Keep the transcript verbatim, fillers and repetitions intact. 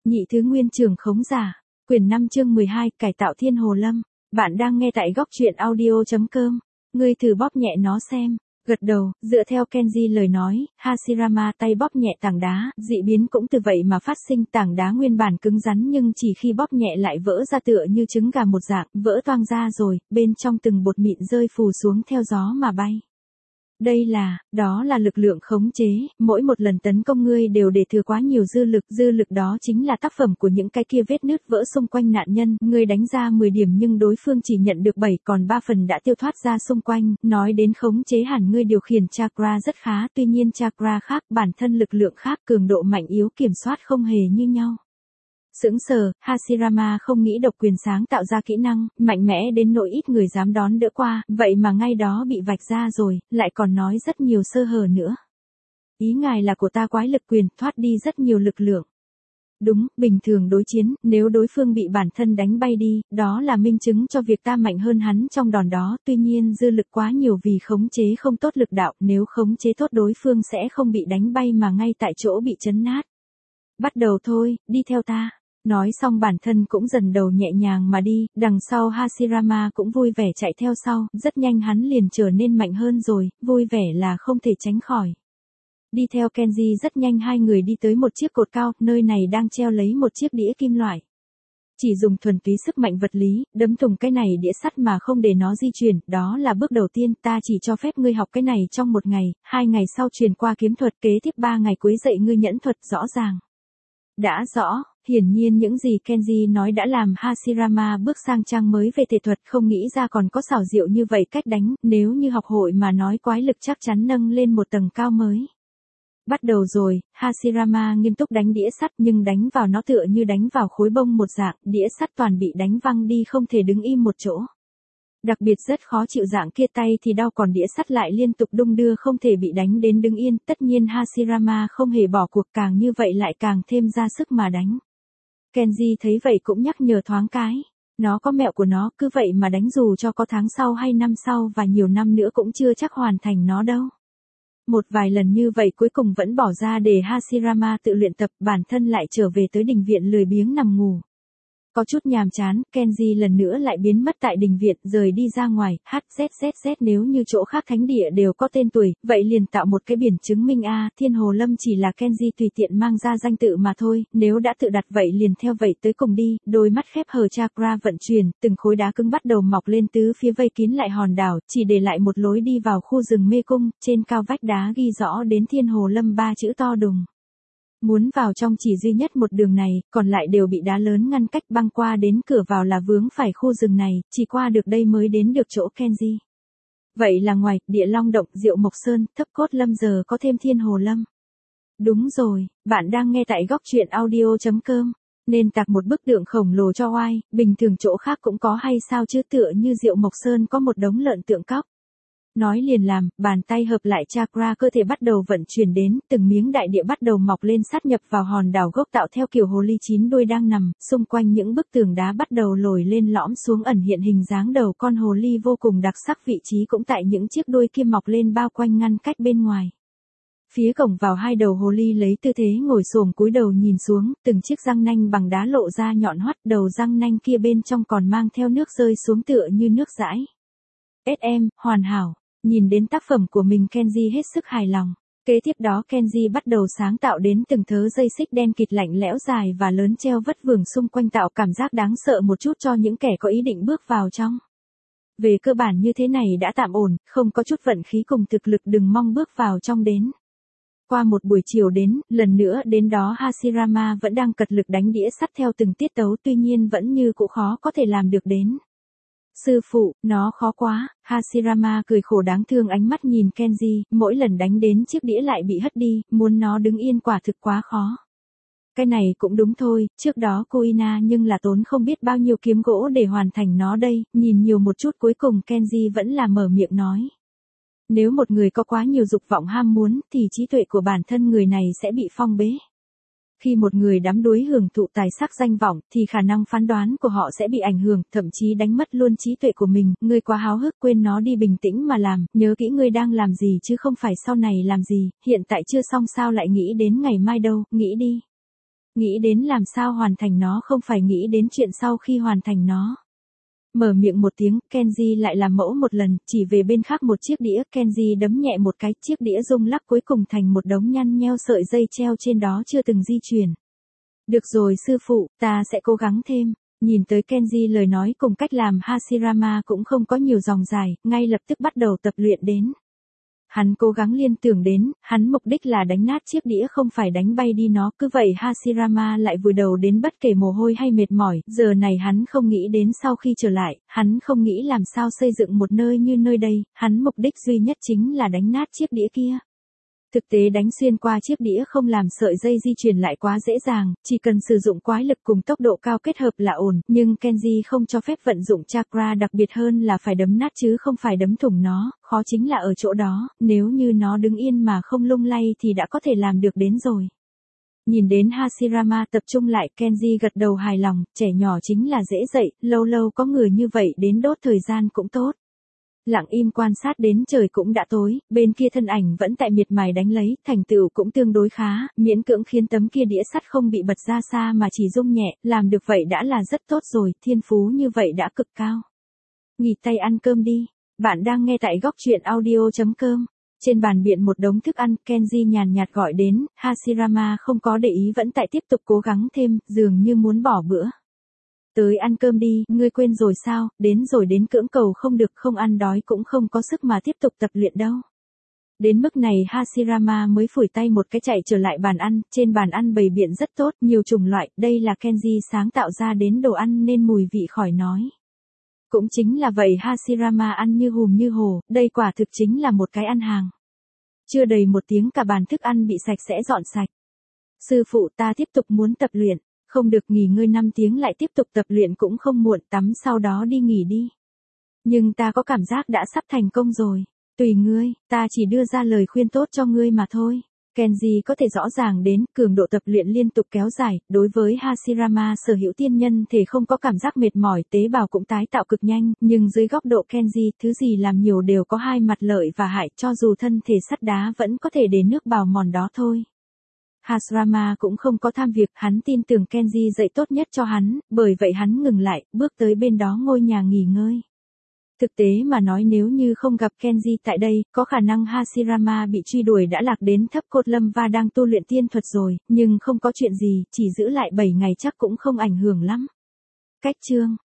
Nhị thứ nguyên trường khống giả. Quyển năm chương mười hai, cải tạo Thiên Hồ Lâm. Bạn đang nghe tại góc truyện audio chấm com. Ngươi thử bóp nhẹ nó xem. Gật đầu, dựa theo Kenji lời nói, Hashirama tay bóp nhẹ tảng đá, dị biến cũng từ vậy mà phát sinh. Tảng đá nguyên bản cứng rắn nhưng chỉ khi bóp nhẹ lại vỡ ra tựa như trứng gà một dạng, vỡ toang ra rồi, bên trong từng bột mịn rơi phù xuống theo gió mà bay. Đây là, đó là lực lượng khống chế, mỗi một lần tấn công ngươi đều để thừa quá nhiều dư lực, dư lực đó chính là tác phẩm của những cái kia vết nứt vỡ xung quanh nạn nhân, ngươi đánh ra mười điểm nhưng đối phương chỉ nhận được bảy, còn ba phần đã tiêu thoát ra xung quanh, nói đến khống chế hẳn ngươi điều khiển chakra rất khá, tuy nhiên chakra khác, bản thân lực lượng khác, cường độ mạnh yếu kiểm soát không hề như nhau. Sững sờ, Hashirama không nghĩ độc quyền sáng tạo ra kỹ năng, mạnh mẽ đến nỗi ít người dám đón đỡ qua, vậy mà ngay đó bị vạch ra rồi, lại còn nói rất nhiều sơ hở nữa. Ý ngài là của ta quái lực quyền, thoát đi rất nhiều lực lượng. Đúng, bình thường đối chiến, nếu đối phương bị bản thân đánh bay đi, đó là minh chứng cho việc ta mạnh hơn hắn trong đòn đó, tuy nhiên dư lực quá nhiều vì khống chế không tốt lực đạo, nếu khống chế tốt đối phương sẽ không bị đánh bay mà ngay tại chỗ bị chấn nát. Bắt đầu thôi, đi theo ta. Nói xong bản thân cũng dần đầu nhẹ nhàng mà đi, đằng sau Hashirama cũng vui vẻ chạy theo sau, rất nhanh hắn liền trở nên mạnh hơn rồi, vui vẻ là không thể tránh khỏi. Đi theo Kenji rất nhanh hai người đi tới một chiếc cột cao, nơi này đang treo lấy một chiếc đĩa kim loại. Chỉ dùng thuần túy sức mạnh vật lý, đấm thùng cái này đĩa sắt mà không để nó di chuyển, đó là bước đầu tiên, ta chỉ cho phép ngươi học cái này trong một ngày, hai ngày sau truyền qua kiếm thuật, kế tiếp ba ngày cuối dạy ngươi nhẫn thuật, rõ ràng. Đã rõ. Hiển nhiên những gì Kenji nói đã làm Hashirama bước sang trang mới về thể thuật, không nghĩ ra còn có xảo diệu như vậy cách đánh, nếu như học hội mà nói quái lực chắc chắn nâng lên một tầng cao mới. Bắt đầu rồi, Hashirama nghiêm túc đánh đĩa sắt nhưng đánh vào nó tựa như đánh vào khối bông một dạng, đĩa sắt toàn bị đánh văng đi không thể đứng im một chỗ. Đặc biệt rất khó chịu dạng kia tay thì đau còn đĩa sắt lại liên tục đung đưa không thể bị đánh đến đứng yên, tất nhiên Hashirama không hề bỏ cuộc càng như vậy lại càng thêm ra sức mà đánh. Kenji thấy vậy cũng nhắc nhở thoáng cái. Nó có mẹo của nó, cứ vậy mà đánh dù cho có tháng sau hay năm sau và nhiều năm nữa cũng chưa chắc hoàn thành nó đâu. Một vài lần như vậy cuối cùng vẫn bỏ ra để Hashirama tự luyện tập, bản thân lại trở về tới đình viện lười biếng nằm ngủ. Có chút nhàm chán, Kenji lần nữa lại biến mất tại đình viện, rời đi ra ngoài, hzzz nếu như chỗ khác thánh địa đều có tên tuổi, vậy liền tạo một cái biển chứng minh a, Thiên Hồ Lâm chỉ là Kenji tùy tiện mang ra danh tự mà thôi, nếu đã tự đặt vậy liền theo vậy tới cùng đi, đôi mắt khép hờ chakra vận chuyển, từng khối đá cứng bắt đầu mọc lên tứ phía vây kín lại hòn đảo, chỉ để lại một lối đi vào khu rừng mê cung, trên cao vách đá ghi rõ đến Thiên Hồ Lâm ba chữ to đùng. Muốn vào trong chỉ duy nhất một đường này, còn lại đều bị đá lớn ngăn cách, băng qua đến cửa vào là vướng phải khu rừng này, chỉ qua được đây mới đến được chỗ Kenji. Vậy là ngoài, Địa Long Động, Diệu Mộc Sơn, Thấp Cốt Lâm giờ có thêm Thiên Hồ Lâm. Đúng rồi, bạn đang nghe tại góc truyện audio chấm com. Nên tạc một bức tượng khổng lồ cho oai, bình thường chỗ khác cũng có hay sao chứ, tựa như Diệu Mộc Sơn có một đống lợn tượng cóc. Nói liền làm, bàn tay hợp lại chakra cơ thể bắt đầu vận chuyển đến, từng miếng đại địa bắt đầu mọc lên sát nhập vào hòn đảo gốc tạo theo kiểu hồ ly chín đuôi đang nằm, xung quanh những bức tường đá bắt đầu lồi lên lõm xuống ẩn hiện hình dáng đầu con hồ ly vô cùng đặc sắc, vị trí cũng tại những chiếc đuôi kia mọc lên bao quanh ngăn cách bên ngoài. Phía cổng vào hai đầu hồ ly lấy tư thế ngồi xổm cúi đầu nhìn xuống, từng chiếc răng nanh bằng đá lộ ra nhọn hoắt, đầu răng nanh kia bên trong còn mang theo nước rơi xuống tựa như nước dãi. ét em, hoàn hảo. Nhìn đến tác phẩm của mình Kenji hết sức hài lòng. Kế tiếp đó Kenji bắt đầu sáng tạo đến từng thớ dây xích đen kịt lạnh lẽo dài và lớn treo vất vưởng xung quanh, tạo cảm giác đáng sợ một chút cho những kẻ có ý định bước vào trong. Về cơ bản như thế này đã tạm ổn, không có chút vận khí cùng thực lực đừng mong bước vào trong đến. Qua một buổi chiều đến, lần nữa đến đó Hashirama vẫn đang cật lực đánh đĩa sắt theo từng tiết tấu, tuy nhiên vẫn như cũ khó có thể làm được đến. Sư phụ, nó khó quá, Hashirama cười khổ đáng thương ánh mắt nhìn Kenji, mỗi lần đánh đến chiếc đĩa lại bị hất đi, muốn nó đứng yên quả thực quá khó. Cái này cũng đúng thôi, trước đó Kuina nhưng là tốn không biết bao nhiêu kiếm gỗ để hoàn thành nó đây, nhìn nhiều một chút cuối cùng Kenji vẫn là mở miệng nói. Nếu một người có quá nhiều dục vọng ham muốn thì trí tuệ của bản thân người này sẽ bị phong bế. Khi một người đắm đuối hưởng thụ tài sắc danh vọng, thì khả năng phán đoán của họ sẽ bị ảnh hưởng, thậm chí đánh mất luôn trí tuệ của mình, ngươi quá háo hức quên nó đi, bình tĩnh mà làm, nhớ kỹ ngươi đang làm gì chứ không phải sau này làm gì, hiện tại chưa xong sao lại nghĩ đến ngày mai đâu, nghĩ đi. Nghĩ đến làm sao hoàn thành nó không phải nghĩ đến chuyện sau khi hoàn thành nó. Mở miệng một tiếng, Kenji lại làm mẫu một lần, chỉ về bên khác một chiếc đĩa, Kenji đấm nhẹ một cái, chiếc đĩa rung lắc cuối cùng thành một đống nhăn nheo sợi dây treo trên đó chưa từng di chuyển. Được rồi sư phụ, ta sẽ cố gắng thêm. Nhìn tới Kenji lời nói cùng cách làm Hashirama cũng không có nhiều dòng dài, ngay lập tức bắt đầu tập luyện đến. Hắn cố gắng liên tưởng đến, hắn mục đích là đánh nát chiếc đĩa không phải đánh bay đi nó, cứ vậy Hashirama lại vùi đầu đến bất kể mồ hôi hay mệt mỏi, giờ này hắn không nghĩ đến sau khi trở lại, hắn không nghĩ làm sao xây dựng một nơi như nơi đây, hắn mục đích duy nhất chính là đánh nát chiếc đĩa kia. Thực tế đánh xuyên qua chiếc đĩa không làm sợi dây di chuyển lại quá dễ dàng, chỉ cần sử dụng quái lực cùng tốc độ cao kết hợp là ổn, nhưng Kenji không cho phép vận dụng chakra đặc biệt hơn là phải đấm nát chứ không phải đấm thủng nó, khó chính là ở chỗ đó, nếu như nó đứng yên mà không lung lay thì đã có thể làm được đến rồi. Nhìn đến Hashirama tập trung lại, Kenji gật đầu hài lòng, trẻ nhỏ chính là dễ dạy, lâu lâu có người như vậy đến đốt thời gian cũng tốt. Lặng im quan sát đến trời cũng đã tối, bên kia thân ảnh vẫn tại miệt mài đánh lấy, thành tựu cũng tương đối khá, miễn cưỡng khiến tấm kia đĩa sắt không bị bật ra xa mà chỉ rung nhẹ, làm được vậy đã là rất tốt rồi, thiên phú như vậy đã cực cao. Nghỉ tay ăn cơm đi, bạn đang nghe tại góc truyện audio chấm com. Trên bàn biện một đống thức ăn, Kenji nhàn nhạt gọi đến, Hashirama không có để ý vẫn tại tiếp tục cố gắng thêm, dường như muốn bỏ bữa. Tới ăn cơm đi, ngươi quên rồi sao, đến rồi đến cưỡng cầu không được, không ăn đói cũng không có sức mà tiếp tục tập luyện đâu. Đến mức này Hashirama mới phủi tay một cái chạy trở lại bàn ăn, trên bàn ăn bày biện rất tốt, nhiều chủng loại, đây là Kenji sáng tạo ra đến đồ ăn nên mùi vị khỏi nói. Cũng chính là vậy Hashirama ăn như hùm như hồ, đây quả thực chính là một cái ăn hàng. Chưa đầy một tiếng cả bàn thức ăn bị sạch sẽ dọn sạch. Sư phụ ta tiếp tục muốn tập luyện. Không được nghỉ ngơi năm tiếng lại tiếp tục tập luyện cũng không muộn, tắm sau đó đi nghỉ đi. Nhưng ta có cảm giác đã sắp thành công rồi. Tùy ngươi, ta chỉ đưa ra lời khuyên tốt cho ngươi mà thôi. Kenji có thể rõ ràng đến, cường độ tập luyện liên tục kéo dài, đối với Hashirama sở hữu tiên nhân thể không có cảm giác mệt mỏi, tế bào cũng tái tạo cực nhanh, nhưng dưới góc độ Kenji, thứ gì làm nhiều đều có hai mặt lợi và hại, cho dù thân thể sắt đá vẫn có thể để nước bào mòn đó thôi. Hashirama cũng không có tham việc, hắn tin tưởng Kenji dạy tốt nhất cho hắn, bởi vậy hắn ngừng lại, bước tới bên đó ngôi nhà nghỉ ngơi. Thực tế mà nói nếu như không gặp Kenji tại đây, có khả năng Hashirama bị truy đuổi đã lạc đến thấp cốt lâm và đang tu luyện tiên thuật rồi, nhưng không có chuyện gì, chỉ giữ lại bảy ngày chắc cũng không ảnh hưởng lắm. Cách chương